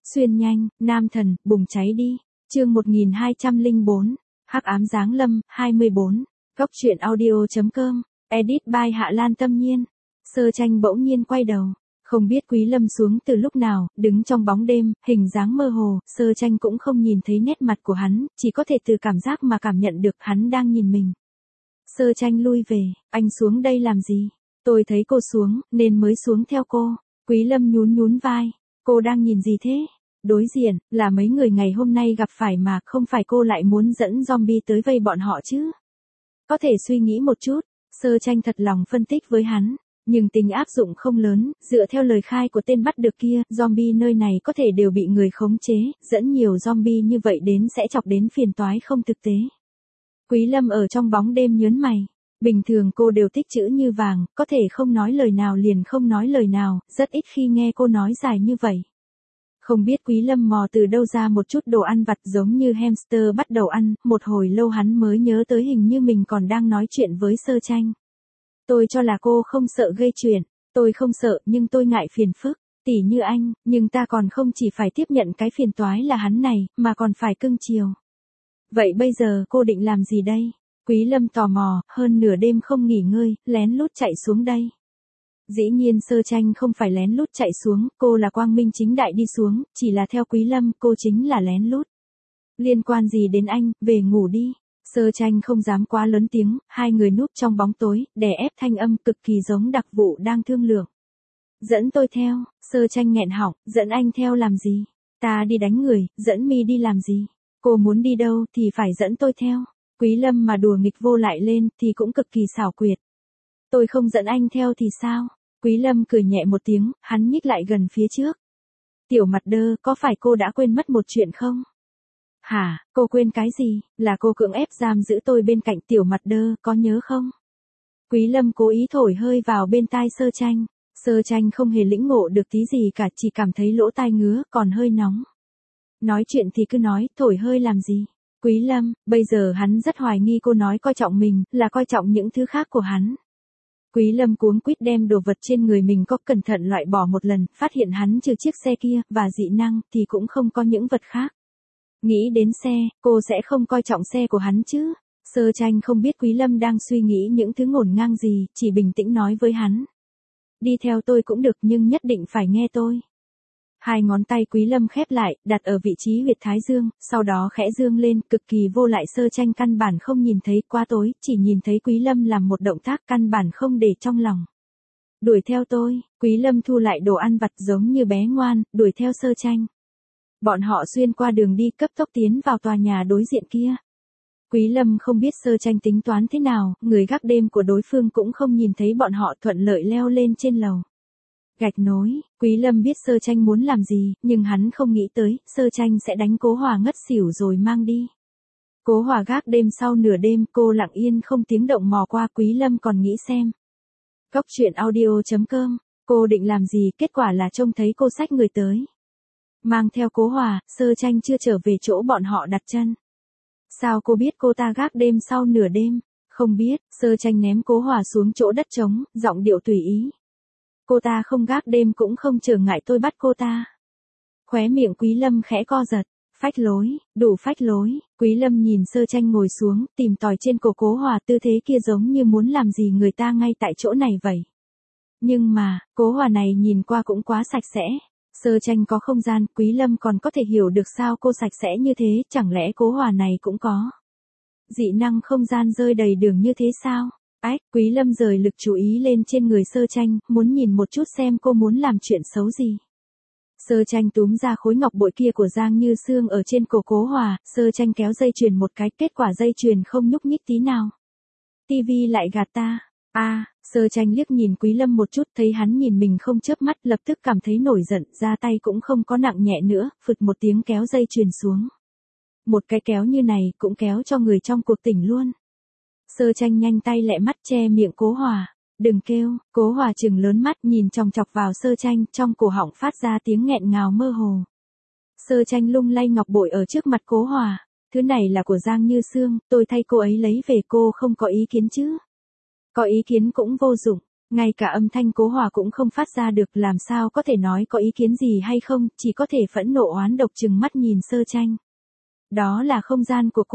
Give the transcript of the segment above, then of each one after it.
Xuyên nhanh, nam thần, bùng cháy đi. Chương 1204. Hắc ám giáng lâm, 24. Góc truyện audio.com. Edit by Hạ Lan Tâm Nhiên. Sơ Tranh bỗng nhiên quay đầu. Không biết Quý Lâm xuống từ lúc nào, đứng trong bóng đêm, hình dáng mơ hồ, Sơ Tranh cũng không nhìn thấy nét mặt của hắn, chỉ có thể từ cảm giác mà cảm nhận được hắn đang nhìn mình. Sơ Tranh lui về, anh xuống đây làm gì? Tôi thấy cô xuống, nên mới xuống theo cô. Quý Lâm nhún vai. Cô đang nhìn gì thế? Đối diện, là mấy người ngày hôm nay gặp phải mà không phải cô lại muốn dẫn zombie tới vây bọn họ chứ? Có thể suy nghĩ một chút, Sơ Tranh thật lòng phân tích với hắn. Nhưng tính áp dụng không lớn, dựa theo lời khai của tên bắt được kia, zombie nơi này có thể đều bị người khống chế, dẫn nhiều zombie như vậy đến sẽ chọc đến phiền toái không thực tế. Quý Lâm ở trong bóng đêm nhớn mày. Bình thường cô đều tích chữ như vàng, có thể không nói lời nào liền không nói lời nào, rất ít khi nghe cô nói dài như vậy. Không biết Quý Lâm mò từ đâu ra một chút đồ ăn vặt giống như hamster bắt đầu ăn, một hồi lâu hắn mới nhớ tới hình như mình còn đang nói chuyện với Sơ Tranh. Tôi cho là cô không sợ gây chuyện, tôi không sợ nhưng tôi ngại phiền phức, tỉ như anh, nhưng ta còn không chỉ phải tiếp nhận cái phiền toái là hắn này, mà còn phải cưng chiều. Vậy bây giờ cô định làm gì đây? Quý Lâm tò mò, hơn nửa đêm không nghỉ ngơi, lén lút chạy xuống đây. Dĩ nhiên Sơ Tranh không phải lén lút chạy xuống, cô là quang minh chính đại đi xuống, chỉ là theo Quý Lâm, cô chính là lén lút. Liên quan gì đến anh, về ngủ đi. Sơ Tranh không dám quá lớn tiếng, hai người núp trong bóng tối, đè ép thanh âm cực kỳ giống đặc vụ đang thương lượng. Dẫn tôi theo, Sơ Tranh nghẹn họng, dẫn anh theo làm gì? Ta đi đánh người, dẫn mi đi làm gì? Cô muốn đi đâu thì phải dẫn tôi theo. Quý Lâm mà đùa nghịch vô lại lên thì cũng cực kỳ xảo quyệt. Tôi không dẫn anh theo thì sao? Quý Lâm cười nhẹ một tiếng, hắn nhích lại gần phía trước. Tiểu mặt đơ, có phải cô đã quên mất một chuyện không? Hả, cô quên cái gì? Là cô cưỡng ép giam giữ tôi bên cạnh tiểu mặt đơ, có nhớ không? Quý Lâm cố ý thổi hơi vào bên tai Sơ Tranh. Sơ Tranh không hề lĩnh ngộ được tí gì cả, chỉ cảm thấy lỗ tai ngứa, còn hơi nóng. Nói chuyện thì cứ nói, thổi hơi làm gì? Quý Lâm, bây giờ hắn rất hoài nghi cô nói coi trọng mình, là coi trọng những thứ khác của hắn. Quý Lâm cuống quýt đem đồ vật trên người mình có cẩn thận loại bỏ một lần, phát hiện hắn trừ chiếc xe kia, và dị năng, thì cũng không có những vật khác. Nghĩ đến xe, cô sẽ không coi trọng xe của hắn chứ? Sơ Tranh không biết Quý Lâm đang suy nghĩ những thứ ngổn ngang gì, chỉ bình tĩnh nói với hắn. Đi theo tôi cũng được nhưng nhất định phải nghe tôi. Hai ngón tay Quý Lâm khép lại, đặt ở vị trí huyệt thái dương, sau đó khẽ dương lên, cực kỳ vô lại. Sơ Tranh căn bản không nhìn thấy, quá tối, chỉ nhìn thấy Quý Lâm làm một động tác căn bản không để trong lòng. Đuổi theo tôi, Quý Lâm thu lại đồ ăn vặt giống như bé ngoan, đuổi theo Sơ Tranh. Bọn họ xuyên qua đường đi cấp tốc tiến vào tòa nhà đối diện kia. Quý Lâm không biết Sơ Tranh tính toán thế nào, người gác đêm của đối phương cũng không nhìn thấy bọn họ thuận lợi leo lên trên lầu. Gạch nối, Quý Lâm biết Sơ Tranh muốn làm gì, nhưng hắn không nghĩ tới, Sơ Tranh sẽ đánh Cố Hòa ngất xỉu rồi mang đi. Cố Hòa gác đêm sau nửa đêm, cô lặng yên không tiếng động mò qua. Quý Lâm còn nghĩ xem. Góc truyện audio.com, cô định làm gì, kết quả là trông thấy cô xách người tới. Mang theo Cố Hòa, Sơ Tranh chưa trở về chỗ bọn họ đặt chân. Sao cô biết cô ta gác đêm sau nửa đêm? Không biết, Sơ Tranh ném Cố Hòa xuống chỗ đất trống, giọng điệu tùy ý. Cô ta không gác đêm cũng không trở ngại tôi bắt cô ta. Khóe miệng Quý Lâm khẽ co giật. Phách lối, đủ phách lối. Quý Lâm nhìn Sơ Tranh ngồi xuống, tìm tòi trên cổ Cố Hòa, tư thế kia giống như muốn làm gì người ta ngay tại chỗ này vậy. Nhưng mà, Cố Hòa này nhìn qua cũng quá sạch sẽ. Sơ Tranh có không gian, Quý Lâm còn có thể hiểu được sao cô sạch sẽ như thế, chẳng lẽ Cố Hòa này cũng có dị năng không gian rơi đầy đường như thế sao? Ách, Quý Lâm rời lực chú ý lên trên người Sơ Tranh, muốn nhìn một chút xem cô muốn làm chuyện xấu gì. Sơ Tranh túm ra khối ngọc bội kia của Giang Như Sương ở trên cổ Cố Hòa, Sơ Tranh kéo dây chuyền một cái, kết quả dây chuyền không nhúc nhích tí nào. Tivi lại gạt ta. Sơ Tranh liếc nhìn Quý Lâm một chút, thấy hắn nhìn mình không chớp mắt, lập tức cảm thấy nổi giận, ra tay cũng không có nặng nhẹ nữa, phụt một tiếng kéo dây chuyền xuống. Một cái kéo như này cũng kéo cho người trong cuộc tỉnh luôn. Sơ Tranh nhanh tay lẹ mắt che miệng Cố Hòa. Đừng kêu. Cố Hòa trừng lớn mắt nhìn chòng chọc vào Sơ Tranh, trong cổ họng phát ra tiếng nghẹn ngào mơ hồ. Sơ Tranh lung lay ngọc bội ở trước mặt Cố Hòa. Thứ này là của Giang Như Sương, tôi thay cô ấy lấy về, cô không có ý kiến chứ? Có ý kiến cũng vô dụng. Ngay cả âm thanh Cố Hòa cũng không phát ra được, làm sao có thể nói có ý kiến gì hay không, chỉ có thể phẫn nộ oán độc trừng mắt nhìn Sơ Tranh. Đó là không gian của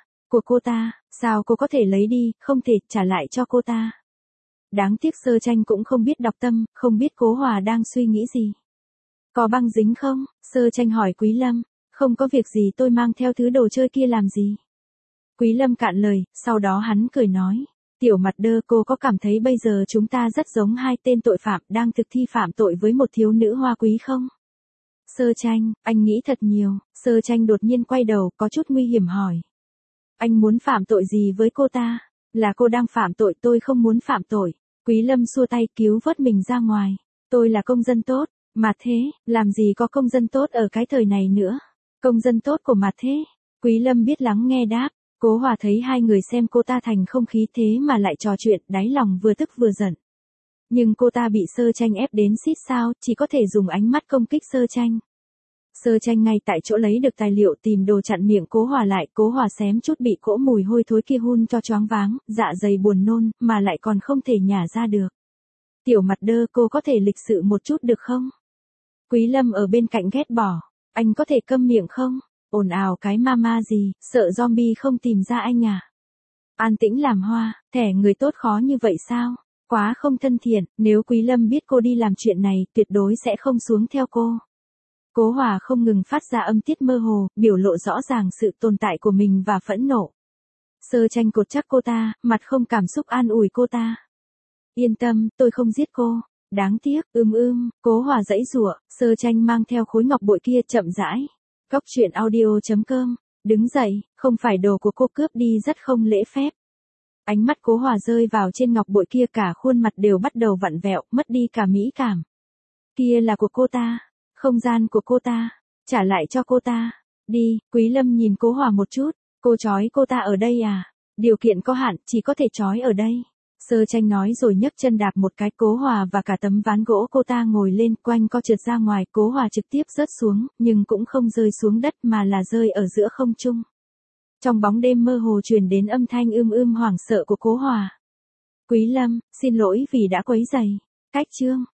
cô ta, sao cô có thể lấy đi, không thể trả lại cho cô ta. Đáng tiếc Sơ Tranh cũng không biết đọc tâm, không biết Cố Hòa đang suy nghĩ gì. Có băng dính không? Sơ Tranh hỏi Quý Lâm. Không có việc gì, tôi mang theo thứ đồ chơi kia làm gì. Quý Lâm cạn lời, sau đó hắn cười nói. Tiểu Mặt Đơ, cô có cảm thấy bây giờ chúng ta rất giống hai tên tội phạm đang thực thi phạm tội với một thiếu nữ hoa quý không? Sơ Tranh, anh nghĩ thật nhiều. Sơ Tranh đột nhiên quay đầu, có chút nguy hiểm hỏi. Anh muốn phạm tội gì với cô ta? Là cô đang phạm tội, tôi không muốn phạm tội. Quý Lâm xua tay cứu vớt mình ra ngoài. Tôi là công dân tốt, mà thế, làm gì có công dân tốt ở cái thời này nữa. Công dân tốt của mà thế. Quý Lâm biết lắng nghe đáp. Cố Hòa thấy hai người xem cô ta thành không khí thế mà lại trò chuyện, đáy lòng vừa tức vừa giận. Nhưng cô ta bị Sơ Tranh ép đến xít sao, chỉ có thể dùng ánh mắt công kích Sơ Tranh. Sơ Tranh ngay tại chỗ lấy được tài liệu tìm đồ chặn miệng Cố Hòa lại, Cố Hòa xém chút bị cỗ mùi hôi thối kia hun cho choáng váng, dạ dày buồn nôn, mà lại còn không thể nhả ra được. Tiểu Mặt Đơ, cô có thể lịch sự một chút được không? Quý Lâm ở bên cạnh ghét bỏ, anh có thể câm miệng không? Ồn ào cái mama gì, sợ zombie không tìm ra anh à? An tĩnh làm hoa, thẻ người tốt khó như vậy sao? Quá không thân thiện, nếu Quý Lâm biết cô đi làm chuyện này, tuyệt đối sẽ không xuống theo cô. Cố Hòa không ngừng phát ra âm tiết mơ hồ, biểu lộ rõ ràng sự tồn tại của mình và phẫn nộ. Sơ Tranh cột chắc cô ta, mặt không cảm xúc an ủi cô ta. Yên tâm, tôi không giết cô. Đáng tiếc, Cố Hòa giãy giụa, Sơ Tranh mang theo khối ngọc bội kia chậm rãi. Góc truyện audio.com, đứng dậy, không phải đồ của cô cướp đi rất không lễ phép. Ánh mắt Cố Hòa rơi vào trên ngọc bội kia, cả khuôn mặt đều bắt đầu vặn vẹo, mất đi cả mỹ cảm. Kia là của cô ta, không gian của cô ta, trả lại cho cô ta. Đi, Quý Lâm nhìn Cố Hòa một chút, cô trói cô ta ở đây à? Điều kiện có hạn, chỉ có thể trói ở đây. Sơ Tranh nói rồi nhấc chân đạp một cái, Cố Hòa và cả tấm ván gỗ cô ta ngồi lên quanh co trượt ra ngoài, Cố Hòa trực tiếp rớt xuống, nhưng cũng không rơi xuống đất mà là rơi ở giữa không trung. Trong bóng đêm mơ hồ truyền đến âm thanh hoảng sợ của Cố Hòa. Quý Lâm, xin lỗi vì đã quấy rầy. Cách chương